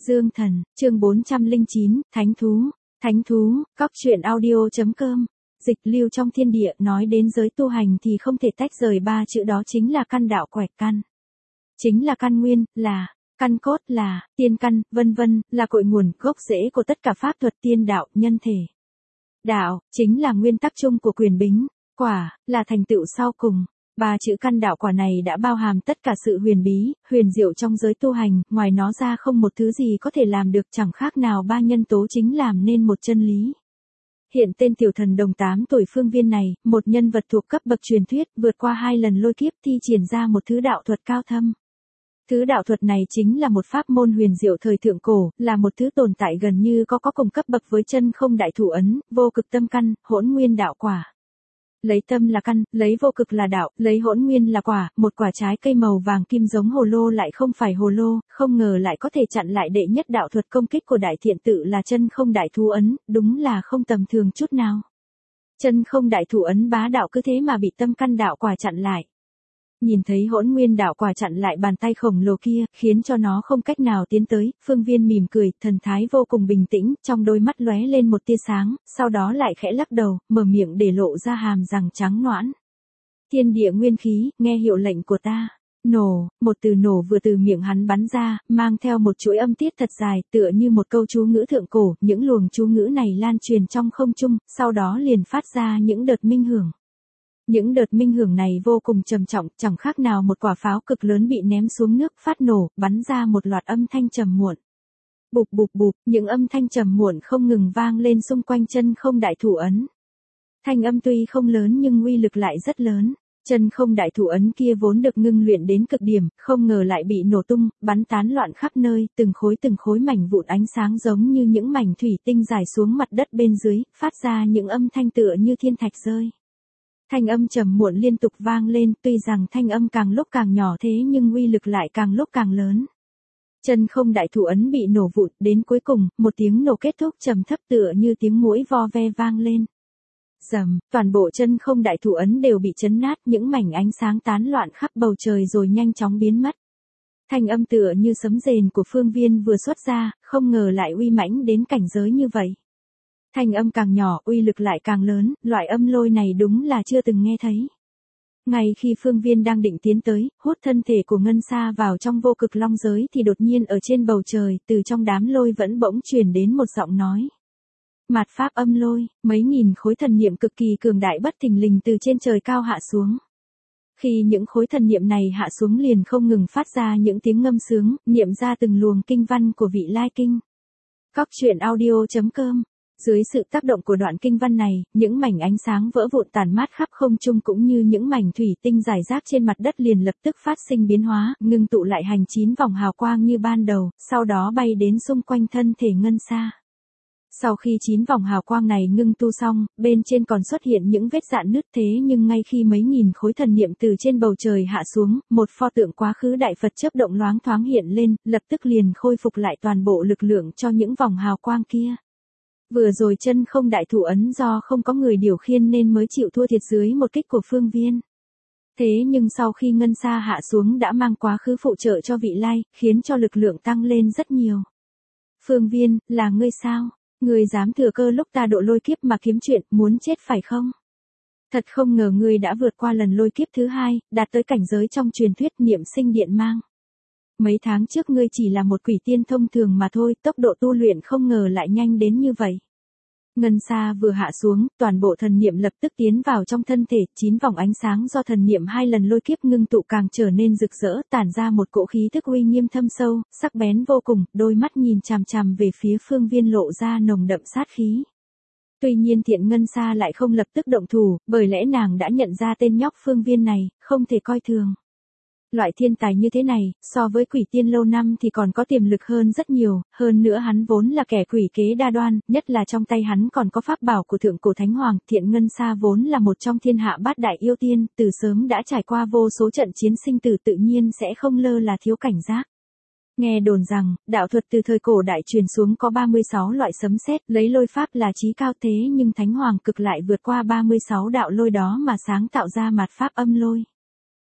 Dương Thần, chương 409, Thánh Thú. Thánh Thú, cóc truyện audio.com. Dịch lưu trong thiên địa nói đến giới tu hành thì không thể tách rời ba chữ đó chính là căn đạo quẻ căn. Chính là căn nguyên, là căn cốt, là tiên căn, vân vân, là cội nguồn, gốc rễ của tất cả pháp thuật tiên đạo, nhân thể. Đạo, chính là nguyên tắc chung của quyền bính, quả, là thành tựu sau cùng. Ba chữ căn đạo quả này đã bao hàm tất cả sự huyền bí, huyền diệu trong giới tu hành, ngoài nó ra không một thứ gì có thể làm được, chẳng khác nào ba nhân tố chính làm nên một chân lý. Hiện tên tiểu thần đồng 8 tuổi Phương Viên này, một nhân vật thuộc cấp bậc truyền thuyết, vượt qua 2 lần lôi kiếp thi triển ra một thứ đạo thuật cao thâm. Thứ đạo thuật này chính là một pháp môn huyền diệu thời thượng cổ, là một thứ tồn tại gần như có cùng cấp bậc với chân không đại thủ ấn, vô cực tâm căn, hỗn nguyên đạo quả. Lấy tâm là căn, lấy vô cực là đạo, lấy hỗn nguyên là quả, một quả trái cây màu vàng kim giống hồ lô lại không phải hồ lô, không ngờ lại có thể chặn lại đệ nhất đạo thuật công kích của đại thiện tự là chân không đại thú ấn, đúng là không tầm thường chút nào. Chân không đại thủ ấn bá đạo cứ thế mà bị tâm căn đạo quả chặn lại. Nhìn thấy hỗn nguyên đạo quả chặn lại bàn tay khổng lồ kia, khiến cho nó không cách nào tiến tới, Phương Viên mỉm cười, thần thái vô cùng bình tĩnh, trong đôi mắt lóe lên một tia sáng, sau đó lại khẽ lắc đầu, mở miệng để lộ ra hàm răng trắng nõn. Thiên địa nguyên khí, nghe hiệu lệnh của ta. Nổ, một từ nổ vừa từ miệng hắn bắn ra, mang theo một chuỗi âm tiết thật dài, tựa như một câu chú ngữ thượng cổ, những luồng chú ngữ này lan truyền trong không trung, sau đó liền phát ra những đợt minh hưởng. Những đợt minh hưởng này vô cùng trầm trọng, chẳng khác nào một quả pháo cực lớn bị ném xuống nước, phát nổ, bắn ra một loạt âm thanh trầm muộn. Bụp bụp bụp, những âm thanh trầm muộn không ngừng vang lên xung quanh chân không đại thủ ấn. Thanh âm tuy không lớn nhưng uy lực lại rất lớn. Chân không đại thủ ấn kia vốn được ngưng luyện đến cực điểm, không ngờ lại bị nổ tung, bắn tán loạn khắp nơi, từng khối mảnh vụn ánh sáng giống như những mảnh thủy tinh rải xuống mặt đất bên dưới, phát ra những âm thanh tựa như thiên thạch rơi. Thanh âm trầm muộn liên tục vang lên, tuy rằng thanh âm càng lúc càng nhỏ thế nhưng uy lực lại càng lúc càng lớn. Chân không đại thủ ấn bị nổ vụn, đến cuối cùng, một tiếng nổ kết thúc trầm thấp tựa như tiếng muỗi vo ve vang lên. Rầm, toàn bộ chân không đại thủ ấn đều bị chấn nát, những mảnh ánh sáng tán loạn khắp bầu trời rồi nhanh chóng biến mất. Thanh âm tựa như sấm rền của Phương Viên vừa xuất ra, không ngờ lại uy mãnh đến cảnh giới như vậy. Thanh âm càng nhỏ, uy lực lại càng lớn, loại âm lôi này đúng là chưa từng nghe thấy. Ngay khi Phương Viên đang định tiến tới, hút thân thể của Ngân Sa vào trong vô cực long giới thì đột nhiên ở trên bầu trời, từ trong đám lôi vẫn bỗng truyền đến một giọng nói. Mạt pháp âm lôi, mấy nghìn khối thần niệm cực kỳ cường đại bất thình lình từ trên trời cao hạ xuống. Khi những khối thần niệm này hạ xuống liền không ngừng phát ra những tiếng ngâm sướng, niệm ra từng luồng kinh văn của vị lai kinh. Cóc truyện audio.com. Dưới sự tác động của đoạn kinh văn này, những mảnh ánh sáng vỡ vụn tản mát khắp không trung cũng như những mảnh thủy tinh rải rác trên mặt đất liền lập tức phát sinh biến hóa, ngưng tụ lại hành 9 vòng hào quang như ban đầu, sau đó bay đến xung quanh thân thể Ngân Sa. Sau khi 9 vòng hào quang này ngưng tu xong, bên trên còn xuất hiện những vết rạn nứt thế nhưng ngay khi mấy nghìn khối thần niệm từ trên bầu trời hạ xuống, một pho tượng quá khứ đại Phật chớp động loáng thoáng hiện lên, lập tức liền khôi phục lại toàn bộ lực lượng cho những vòng hào quang kia. Vừa rồi chân không đại thủ ấn do không có người điều khiên nên mới chịu thua thiệt dưới một kích của Phương Viên. Thế nhưng sau khi Ngân Sa hạ xuống đã mang quá khứ phụ trợ cho vị lai, khiến cho lực lượng tăng lên rất nhiều. Phương Viên, là ngươi sao? Ngươi dám thừa cơ lúc ta độ lôi kiếp mà kiếm chuyện, muốn chết phải không? Thật không ngờ ngươi đã vượt qua lần lôi kiếp thứ 2, đạt tới cảnh giới trong truyền thuyết niệm sinh điện mang. Mấy tháng trước ngươi chỉ là một quỷ tiên thông thường mà thôi, tốc độ tu luyện không ngờ lại nhanh đến như vậy. Ngân Sa vừa hạ xuống, toàn bộ thần niệm lập tức tiến vào trong thân thể, 9 vòng ánh sáng do thần niệm 2 lần lôi kiếp ngưng tụ càng trở nên rực rỡ, tản ra một cỗ khí tức uy nghiêm thâm sâu, sắc bén vô cùng, đôi mắt nhìn chằm chằm về phía Phương Viên lộ ra nồng đậm sát khí. Tuy nhiên Thiện Ngân Sa lại không lập tức động thủ, bởi lẽ nàng đã nhận ra tên nhóc Phương Viên này, không thể coi thường. Loại thiên tài như thế này, so với quỷ tiên lâu năm thì còn có tiềm lực hơn rất nhiều, hơn nữa hắn vốn là kẻ quỷ kế đa đoan, nhất là trong tay hắn còn có pháp bảo của thượng cổ thánh hoàng, Thiện Ngân Sa vốn là một trong thiên hạ bát đại yêu tiên, từ sớm đã trải qua vô số trận chiến sinh tử tự nhiên sẽ không lơ là thiếu cảnh giác. Nghe đồn rằng, đạo thuật từ thời cổ đại truyền xuống có 36 loại sấm sét, lấy lôi pháp là chí cao thế nhưng thánh hoàng cực lại vượt qua 36 đạo lôi đó mà sáng tạo ra mạt pháp âm lôi.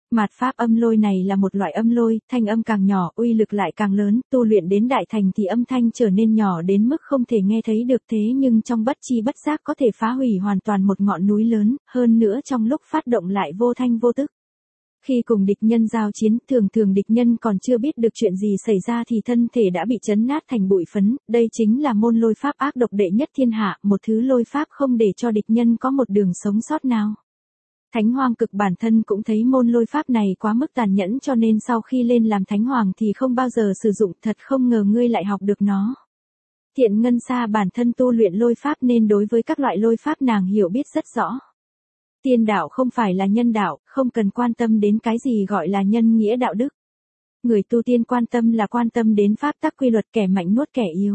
Mạt pháp âm lôi này là một loại âm lôi, thanh âm càng nhỏ, uy lực lại càng lớn, tu luyện đến đại thành thì âm thanh trở nên nhỏ đến mức không thể nghe thấy được thế nhưng trong bất chi bất giác có thể phá hủy hoàn toàn một ngọn núi lớn, hơn nữa trong lúc phát động lại vô thanh vô tức. Khi cùng địch nhân giao chiến, thường thường địch nhân còn chưa biết được chuyện gì xảy ra thì thân thể đã bị chấn nát thành bụi phấn, đây chính là môn lôi pháp ác độc đệ nhất thiên hạ, một thứ lôi pháp không để cho địch nhân có một đường sống sót nào. Thánh Hoàng Cực bản thân cũng thấy môn lôi pháp này quá mức tàn nhẫn cho nên sau khi lên làm Thánh Hoàng thì không bao giờ sử dụng, thật không ngờ ngươi lại học được nó. Thiện Ngân Sa bản thân tu luyện lôi pháp nên đối với các loại lôi pháp nàng hiểu biết rất rõ. Tiên đạo không phải là nhân đạo, không cần quan tâm đến cái gì gọi là nhân nghĩa đạo đức. Người tu tiên quan tâm là quan tâm đến pháp tắc quy luật, kẻ mạnh nuốt kẻ yếu.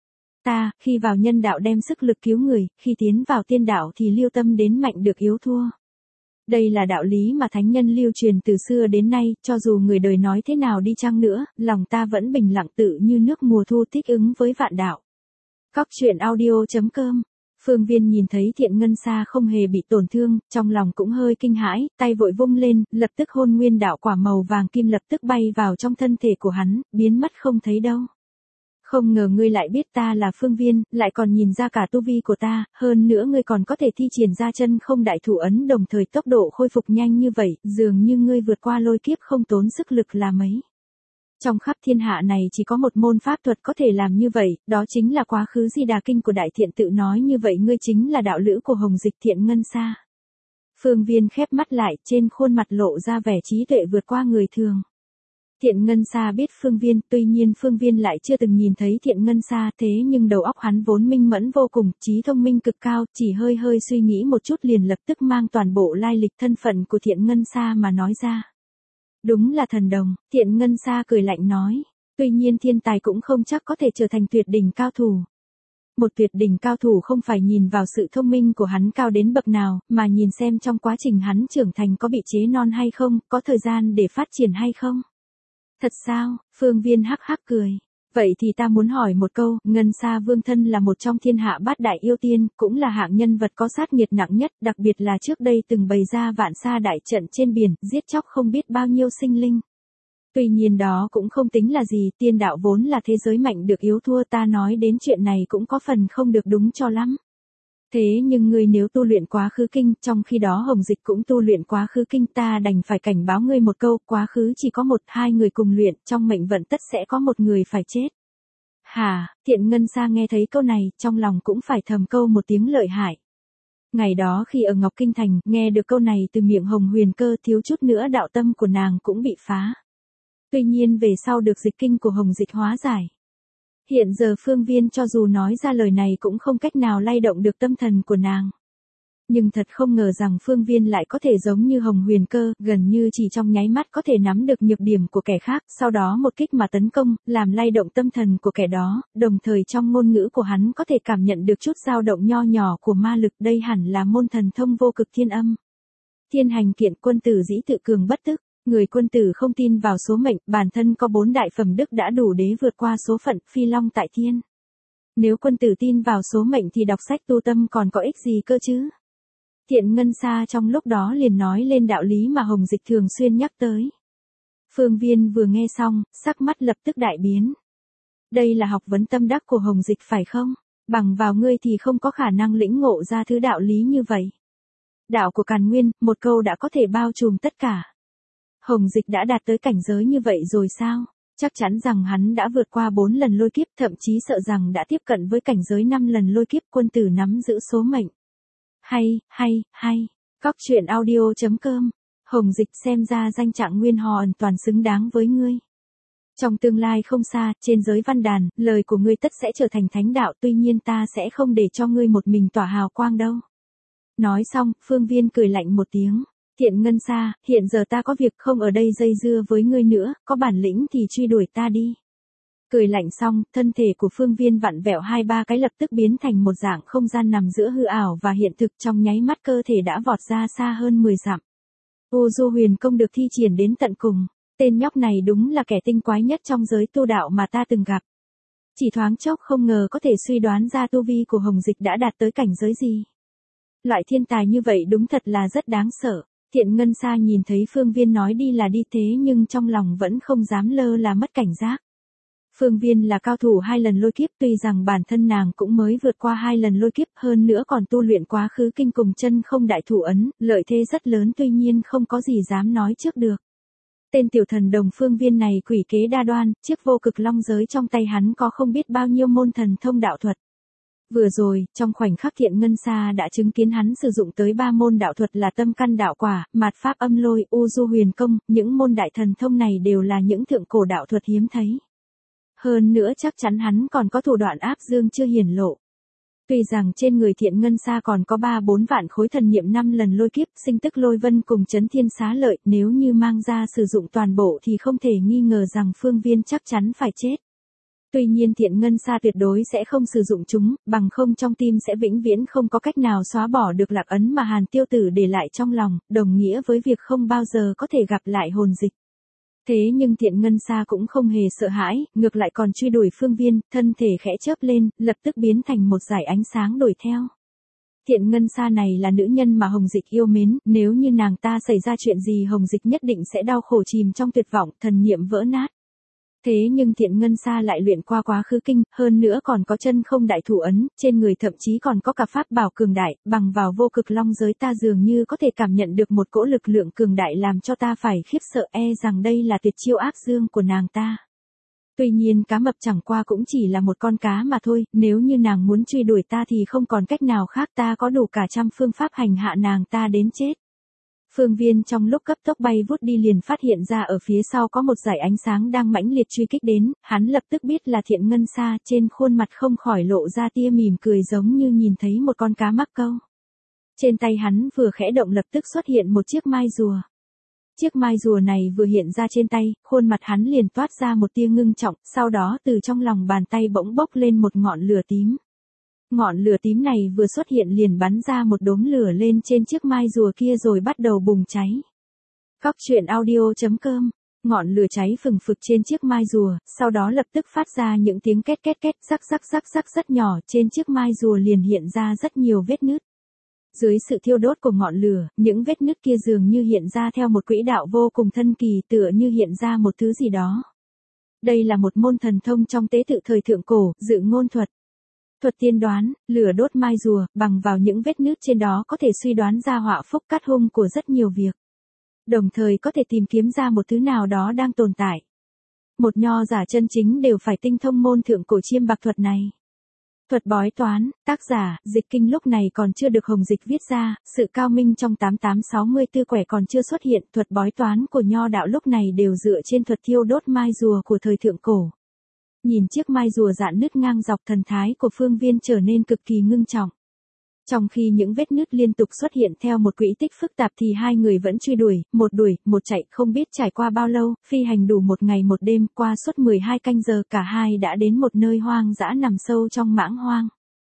Ta, khi vào nhân đạo đem sức lực cứu người, khi tiến vào tiên đạo thì lưu tâm đến mạnh được yếu thua. Đây là đạo lý mà thánh nhân lưu truyền từ xưa đến nay, cho dù người đời nói thế nào đi chăng nữa, lòng ta vẫn bình lặng tự như nước mùa thu thích ứng với vạn đạo. Cóc truyện audio.com. Phương Viên nhìn thấy Thiện Ngân Sa không hề bị tổn thương, trong lòng cũng hơi kinh hãi, tay vội vung lên, lập tức hôn nguyên đạo quả màu vàng kim lập tức bay vào trong thân thể của hắn, biến mất không thấy đâu. Không ngờ ngươi lại biết ta là Phương Viên, lại còn nhìn ra cả tu vi của ta, hơn nữa ngươi còn có thể thi triển ra chân không đại thủ ấn đồng thời tốc độ khôi phục nhanh như vậy, dường như ngươi vượt qua lôi kiếp không tốn sức lực là mấy. Trong khắp thiên hạ này chỉ có một môn pháp thuật có thể làm như vậy, đó chính là Quá Khứ Di Đà Kinh của Đại Thiện Tự nói như vậy ngươi chính là đạo lữ của Hồng Dịch Thiện Ngân Sa. Phương Viên khép mắt lại, trên khuôn mặt lộ ra vẻ trí tuệ vượt qua người thường. Thiện Ngân Sa biết Phương Viên, tuy nhiên Phương Viên lại chưa từng nhìn thấy Thiện Ngân Sa thế nhưng đầu óc hắn vốn minh mẫn vô cùng, trí thông minh cực cao, chỉ hơi hơi suy nghĩ một chút liền lập tức mang toàn bộ lai lịch thân phận của Thiện Ngân Sa mà nói ra. Đúng là thần đồng, Thiện Ngân Sa cười lạnh nói. Tuy nhiên thiên tài cũng không chắc có thể trở thành tuyệt đỉnh cao thủ. Một tuyệt đỉnh cao thủ không phải nhìn vào sự thông minh của hắn cao đến bậc nào, mà nhìn xem trong quá trình hắn trưởng thành có bị chế non hay không, có thời gian để phát triển hay không. Thật sao? Phương Viên hắc hắc cười. Vậy thì ta muốn hỏi một câu, Ngân Sa Vương thân là một trong thiên hạ bát đại yêu tiên, cũng là hạng nhân vật có sát nghiệt nặng nhất, đặc biệt là trước đây từng bày ra vạn sa đại trận trên biển, giết chóc không biết bao nhiêu sinh linh. Tuy nhiên đó cũng không tính là gì, tiên đạo vốn là thế giới mạnh được yếu thua, ta nói đến chuyện này cũng có phần không được đúng cho lắm. Thế nhưng ngươi nếu tu luyện Quá Khứ Kinh, trong khi đó Hồng Dịch cũng tu luyện Quá Khứ Kinh, ta đành phải cảnh báo ngươi một câu, quá khứ chỉ có một, hai người cùng luyện, trong mệnh vận tất sẽ có một người phải chết. Hả? Thiện Ngân Sa nghe thấy câu này, trong lòng cũng phải thầm câu một tiếng lợi hại. Ngày đó khi ở Ngọc Kinh Thành, nghe được câu này từ miệng Hồng Huyền Cơ, thiếu chút nữa đạo tâm của nàng cũng bị phá. Tuy nhiên về sau được dịch kinh của Hồng Dịch hóa giải. Hiện giờ Phương Viên cho dù nói ra lời này cũng không cách nào lay động được tâm thần của nàng. Nhưng thật không ngờ rằng Phương Viên lại có thể giống như Hồng Huyền Cơ, gần như chỉ trong nháy mắt có thể nắm được nhược điểm của kẻ khác, sau đó một kích mà tấn công, làm lay động tâm thần của kẻ đó, đồng thời trong ngôn ngữ của hắn có thể cảm nhận được chút dao động nho nhỏ của ma lực, đây hẳn là môn thần thông vô cực thiên âm. Thiên hành kiện, quân tử dĩ tự cường bất tức. Người quân tử không tin vào số mệnh, bản thân có 4 đại phẩm đức đã đủ để vượt qua số phận, phi long tại thiên. Nếu quân tử tin vào số mệnh thì đọc sách tu tâm còn có ích gì cơ chứ? Thiện Ngân Sa trong lúc đó liền nói lên đạo lý mà Hồng Dịch thường xuyên nhắc tới. Phương Viên vừa nghe xong, sắc mắt lập tức đại biến. Đây là học vấn tâm đắc của Hồng Dịch phải không? Bằng vào ngươi thì không có khả năng lĩnh ngộ ra thứ đạo lý như vậy. Đạo của Càn Nguyên, một câu đã có thể bao trùm tất cả. Hồng Dịch đã đạt tới cảnh giới như vậy rồi sao? Chắc chắn rằng hắn đã vượt qua 4 lần lôi kiếp, thậm chí sợ rằng đã tiếp cận với cảnh giới 5 lần lôi kiếp, quân tử nắm giữ số mệnh. Hay. Cóc truyện audio.com. Hồng Dịch xem ra danh trạng nguyên hoàn toàn xứng đáng với ngươi. Trong tương lai không xa, trên giới văn đàn, lời của ngươi tất sẽ trở thành thánh đạo, tuy nhiên ta sẽ không để cho ngươi một mình tỏa hào quang đâu. Nói xong, Phương Viên cười lạnh một tiếng. Thiện Ngân Sa, hiện giờ ta có việc không ở đây dây dưa với ngươi nữa, có bản lĩnh thì truy đuổi ta đi. Cười lạnh xong, thân thể của Phương Viên vặn vẹo 2-3 cái lập tức biến thành một dạng không gian nằm giữa hư ảo và hiện thực, trong nháy mắt cơ thể đã vọt ra xa hơn 10 dặm. U Du Huyền Công được thi triển đến tận cùng, tên nhóc này đúng là kẻ tinh quái nhất trong giới tu đạo mà ta từng gặp. Chỉ thoáng chốc không ngờ có thể suy đoán ra tu vi của Hồng Dịch đã đạt tới cảnh giới gì. Loại thiên tài như vậy đúng thật là rất đáng sợ. Thiện Ngân Sa nhìn thấy Phương Viên nói đi là đi thế nhưng trong lòng vẫn không dám lơ là mất cảnh giác. Phương Viên là cao thủ 2 lần lôi kiếp, tuy rằng bản thân nàng cũng mới vượt qua 2 lần lôi kiếp, hơn nữa còn tu luyện quá khứ kinh cùng chân không đại thủ ấn, lợi thế rất lớn, tuy nhiên không có gì dám nói trước được. Tên tiểu thần đồng Phương Viên này quỷ kế đa đoan, chiếc vô cực long giới trong tay hắn có không biết bao nhiêu môn thần thông đạo thuật. Vừa rồi, trong khoảnh khắc Thiện Ngân Sa đã chứng kiến hắn sử dụng tới 3 môn đạo thuật là tâm căn đạo quả, mạt pháp âm lôi, u du huyền công, những môn đại thần thông này đều là những thượng cổ đạo thuật hiếm thấy. Hơn nữa chắc chắn hắn còn có thủ đoạn áp dương chưa hiển lộ. Tuy rằng trên người Thiện Ngân Sa còn có 3-4 vạn khối thần niệm 5 lần lôi kiếp, sinh tức lôi vân cùng chấn thiên xá lợi, nếu như mang ra sử dụng toàn bộ thì không thể nghi ngờ rằng Phương Viên chắc chắn phải chết. Tuy nhiên Thiện Ngân Sa tuyệt đối sẽ không sử dụng chúng, bằng không trong tim sẽ vĩnh viễn không có cách nào xóa bỏ được lạc ấn mà Hàn Tiêu Tử để lại trong lòng, đồng nghĩa với việc không bao giờ có thể gặp lại hồn dịch. Thế nhưng Thiện Ngân Sa cũng không hề sợ hãi, ngược lại còn truy đuổi Phương Viên, thân thể khẽ chớp lên, lập tức biến thành một dải ánh sáng đuổi theo. Thiện Ngân Sa này là nữ nhân mà Hồng Dịch yêu mến, nếu như nàng ta xảy ra chuyện gì Hồng Dịch nhất định sẽ đau khổ chìm trong tuyệt vọng, thần niệm vỡ nát. Thế nhưng Thiện Ngân Sa lại luyện qua quá khứ kinh, hơn nữa còn có chân không đại thủ ấn, trên người thậm chí còn có cả pháp bảo cường đại, bằng vào vô cực long giới ta dường như có thể cảm nhận được một cỗ lực lượng cường đại làm cho ta phải khiếp sợ, rằng đây là tuyệt chiêu áp dương của nàng ta. Tuy nhiên cá mập chẳng qua cũng chỉ là một con cá mà thôi, nếu như nàng muốn truy đuổi ta thì không còn cách nào khác, ta có đủ cả trăm phương pháp hành hạ nàng ta đến chết. Phương Viên trong lúc cấp tốc bay vút đi liền phát hiện ra ở phía sau có một dải ánh sáng đang mãnh liệt truy kích đến, hắn lập tức biết là Thiện Ngân Sa, trên khuôn mặt không khỏi lộ ra tia mỉm cười giống như nhìn thấy một con cá mắc câu. Trên tay hắn vừa khẽ động lập tức xuất hiện một chiếc mai rùa. Chiếc mai rùa này vừa hiện ra trên tay, khuôn mặt hắn liền toát ra một tia ngưng trọng, sau đó từ trong lòng bàn tay bỗng bốc lên một ngọn lửa tím. Ngọn lửa tím này vừa xuất hiện liền bắn ra một đốm lửa lên trên chiếc mai rùa kia rồi bắt đầu bùng cháy. Cóc truyện audio.com. Ngọn lửa cháy phừng phực trên chiếc mai rùa, sau đó lập tức phát ra những tiếng két két két, rắc rắc rắc rắc rất nhỏ, trên chiếc mai rùa liền hiện ra rất nhiều vết nứt. Dưới sự thiêu đốt của ngọn lửa, những vết nứt kia dường như hiện ra theo một quỹ đạo vô cùng thân kỳ, tựa như hiện ra một thứ gì đó. Đây là một môn thần thông trong tế tự thời thượng cổ, dự ngôn thuật. Thuật tiên đoán, lửa đốt mai rùa, bằng vào những vết nứt trên đó có thể suy đoán ra họa phúc cát hung của rất nhiều việc. Đồng thời có thể tìm kiếm ra một thứ nào đó đang tồn tại. Một nho giả chân chính đều phải tinh thông môn thượng cổ chiêm bạc thuật này. Thuật bói toán, tác giả, Dịch Kinh lúc này còn chưa được Hồng Dịch viết ra, sự cao minh trong 8864 quẻ còn chưa xuất hiện, thuật bói toán của nho đạo lúc này đều dựa trên thuật thiêu đốt mai rùa của thời thượng cổ. Nhìn chiếc mai rùa rạn nứt ngang dọc, thần thái của Phương Viên trở nên cực kỳ ngưng trọng. Trong khi những vết nứt liên tục xuất hiện theo một quỹ tích phức tạp thì hai người vẫn truy đuổi, một chạy, không biết trải qua bao lâu, phi hành đủ 1 ngày 1 đêm, qua suốt 12 canh giờ cả hai đã đến một nơi hoang dã nằm sâu trong mãng hoang.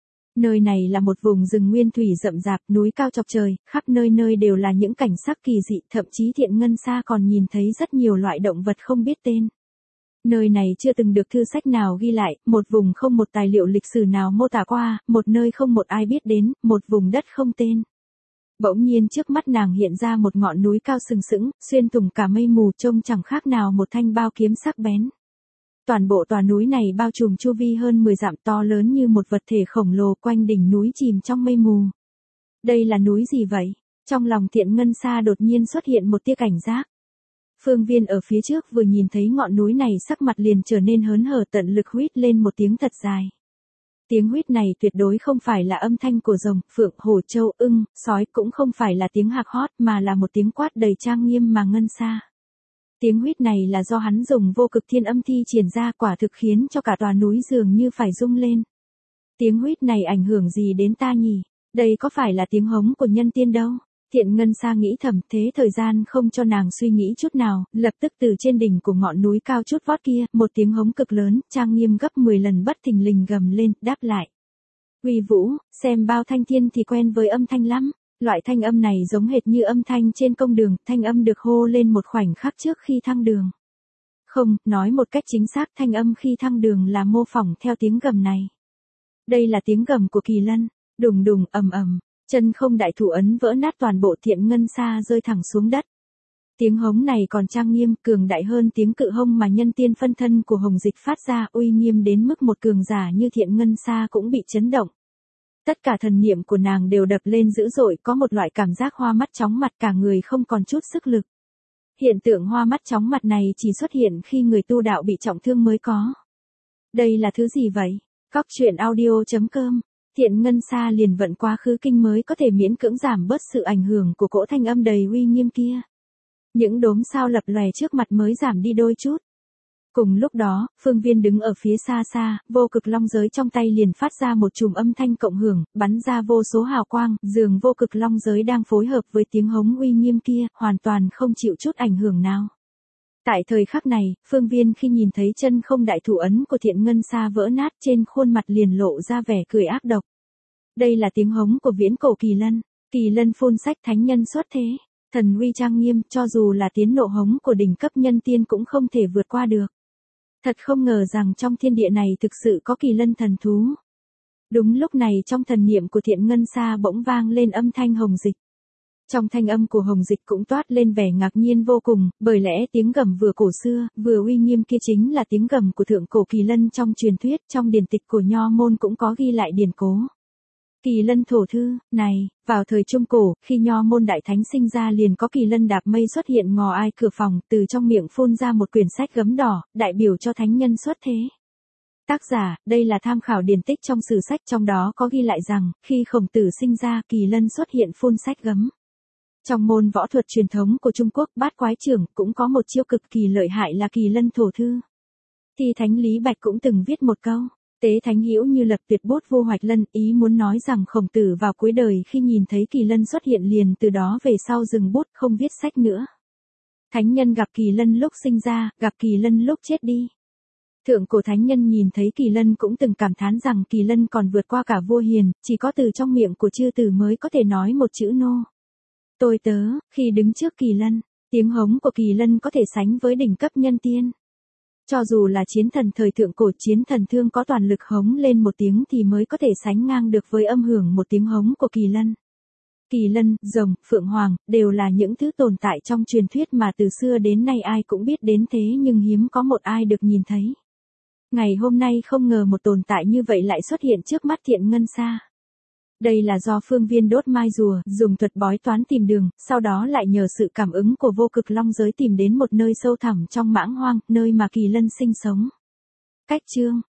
Nơi này là một vùng rừng nguyên thủy rậm rạp, núi cao chọc trời, khắp nơi nơi đều là những cảnh sắc kỳ dị, thậm chí Thiện Ngân Sa còn nhìn thấy rất nhiều loại động vật không biết tên. Nơi này chưa từng được thư sách nào ghi lại, một vùng không một tài liệu lịch sử nào mô tả qua, một nơi không một ai biết đến, một vùng đất không tên. Bỗng nhiên trước mắt nàng hiện ra một ngọn núi cao sừng sững, xuyên thủng cả mây mù, trông chẳng khác nào một thanh bao kiếm sắc bén. Toàn bộ tòa núi này bao trùm chu vi hơn 10 dặm, to lớn như một vật thể khổng lồ, quanh đỉnh núi chìm trong mây mù. Đây là núi gì vậy? Trong lòng Thiện Ngân Sa đột nhiên xuất hiện một tia cảnh giác. Phương Viên ở phía trước vừa nhìn thấy ngọn núi này sắc mặt liền trở nên hớn hở, tận lực huýt lên một tiếng thật dài. Tiếng huýt này tuyệt đối không phải là âm thanh của rồng, phượng, hổ, trâu, ưng, sói, cũng không phải là tiếng hạc hót mà là một tiếng quát đầy trang nghiêm mà ngân xa. Tiếng huýt này là do hắn dùng vô cực thiên âm thi triển ra, quả thực khiến cho cả tòa núi dường như phải rung lên. Tiếng huýt này ảnh hưởng gì đến ta nhỉ? Đây có phải là tiếng hống của nhân tiên đâu? Thiện Ngân Sa nghĩ thầm, thế thời gian không cho nàng suy nghĩ chút nào, lập tức từ trên đỉnh của ngọn núi cao chút vót kia, một tiếng hống cực lớn, trang nghiêm gấp 10 lần bất thình lình gầm lên, đáp lại. Uy vũ, xem bao thanh thiên thì quen với âm thanh lắm. Loại thanh âm này giống hệt như âm thanh trên công đường, thanh âm được hô lên một khoảnh khắc trước khi thăng đường. Không, nói một cách chính xác, thanh âm khi thăng đường là mô phỏng theo tiếng gầm này. Đây là tiếng gầm của kỳ lân, đùng đùng ầm ầm. Chân không đại thủ ấn vỡ nát, toàn bộ Thiện Ngân Sa rơi thẳng xuống đất. Tiếng hống này còn trang nghiêm, cường đại hơn tiếng cự hông mà nhân tiên phân thân của Hồng Dịch phát ra, uy nghiêm đến mức một cường giả như Thiện Ngân Sa cũng bị chấn động. Tất cả thần niệm của nàng đều đập lên dữ dội, có một loại cảm giác hoa mắt chóng mặt, cả người không còn chút sức lực. Hiện tượng hoa mắt chóng mặt này chỉ xuất hiện khi người tu đạo bị trọng thương mới có. Đây là thứ gì vậy? Cóc truyện audio.com. Thiện Ngân Sa liền vận quá khứ kinh mới có thể miễn cưỡng giảm bớt sự ảnh hưởng của cỗ thanh âm đầy uy nghiêm kia. Những đốm sao lập lòe trước mặt mới giảm đi đôi chút. Cùng lúc đó, Phương Viên đứng ở phía xa xa, vô cực long giới trong tay liền phát ra một chùm âm thanh cộng hưởng, bắn ra vô số hào quang, dường vô cực long giới đang phối hợp với tiếng hống uy nghiêm kia, hoàn toàn không chịu chút ảnh hưởng nào. Tại thời khắc này, Phương Viên khi nhìn thấy chân không đại thủ ấn của Thiện Ngân Sa vỡ nát, trên khuôn mặt liền lộ ra vẻ cười ác độc. Đây là tiếng hống của viễn cổ Kỳ Lân phun sách thánh nhân xuất thế. Thần uy trang nghiêm, cho dù là tiếng nộ hống của đỉnh cấp nhân tiên cũng không thể vượt qua được. Thật không ngờ rằng trong thiên địa này thực sự có kỳ lân thần thú. Đúng lúc này trong thần niệm của Thiện Ngân Sa bỗng vang lên âm thanh Hồng Dịch. Trong thanh âm của Hồng Dịch cũng toát lên vẻ ngạc nhiên vô cùng, bởi lẽ tiếng gầm vừa cổ xưa, vừa uy nghiêm kia chính là tiếng gầm của thượng cổ kỳ lân trong truyền thuyết, trong điển tịch của Nho môn cũng có ghi lại điển cố. Kỳ lân thổ thư, này, vào thời Trung Cổ, khi Nho môn đại thánh sinh ra liền có kỳ lân đạp mây xuất hiện ngò ai cửa phòng, từ trong miệng phun ra một quyển sách gấm đỏ, đại biểu cho thánh nhân xuất thế. Tác giả, đây là tham khảo điển tích trong sử sách, trong đó có ghi lại rằng, khi Khổng Tử sinh ra, kỳ lân xuất hiện phun sách gấm. Trong môn võ thuật truyền thống của Trung Quốc, Bát Quái Trưởng cũng có một chiêu cực kỳ lợi hại là kỳ lân thổ thư. Thì Thánh Lý Bạch cũng từng viết một câu. Tế Thánh Hữu như lập tuyệt bút vô hoạch lân, ý muốn nói rằng Khổng Tử vào cuối đời khi nhìn thấy kỳ lân xuất hiện liền từ đó về sau dừng bút không viết sách nữa. Thánh nhân gặp kỳ lân lúc sinh ra, gặp kỳ lân lúc chết đi. Thượng cổ thánh nhân nhìn thấy kỳ lân cũng từng cảm thán rằng kỳ lân còn vượt qua cả vua hiền, chỉ có từ trong miệng của chư tử mới có thể nói một chữ nô. Tôi tớ, khi đứng trước kỳ lân, tiếng hống của kỳ lân có thể sánh với đỉnh cấp nhân tiên. Cho dù là chiến thần thời thượng cổ, chiến thần thương có toàn lực hống lên một tiếng thì mới có thể sánh ngang được với âm hưởng một tiếng hống của kỳ lân. Kỳ lân, rồng, phượng hoàng, đều là những thứ tồn tại trong truyền thuyết mà từ xưa đến nay ai cũng biết đến thế nhưng hiếm có một ai được nhìn thấy. Ngày hôm nay không ngờ một tồn tại như vậy lại xuất hiện trước mắt Thiện Ngân Sa. Đây là do Phương Viên đốt mai rùa, dùng thuật bói toán tìm đường, sau đó lại nhờ sự cảm ứng của vô cực long giới tìm đến một nơi sâu thẳm trong mãng hoang, nơi mà kỳ lân sinh sống. Cách chương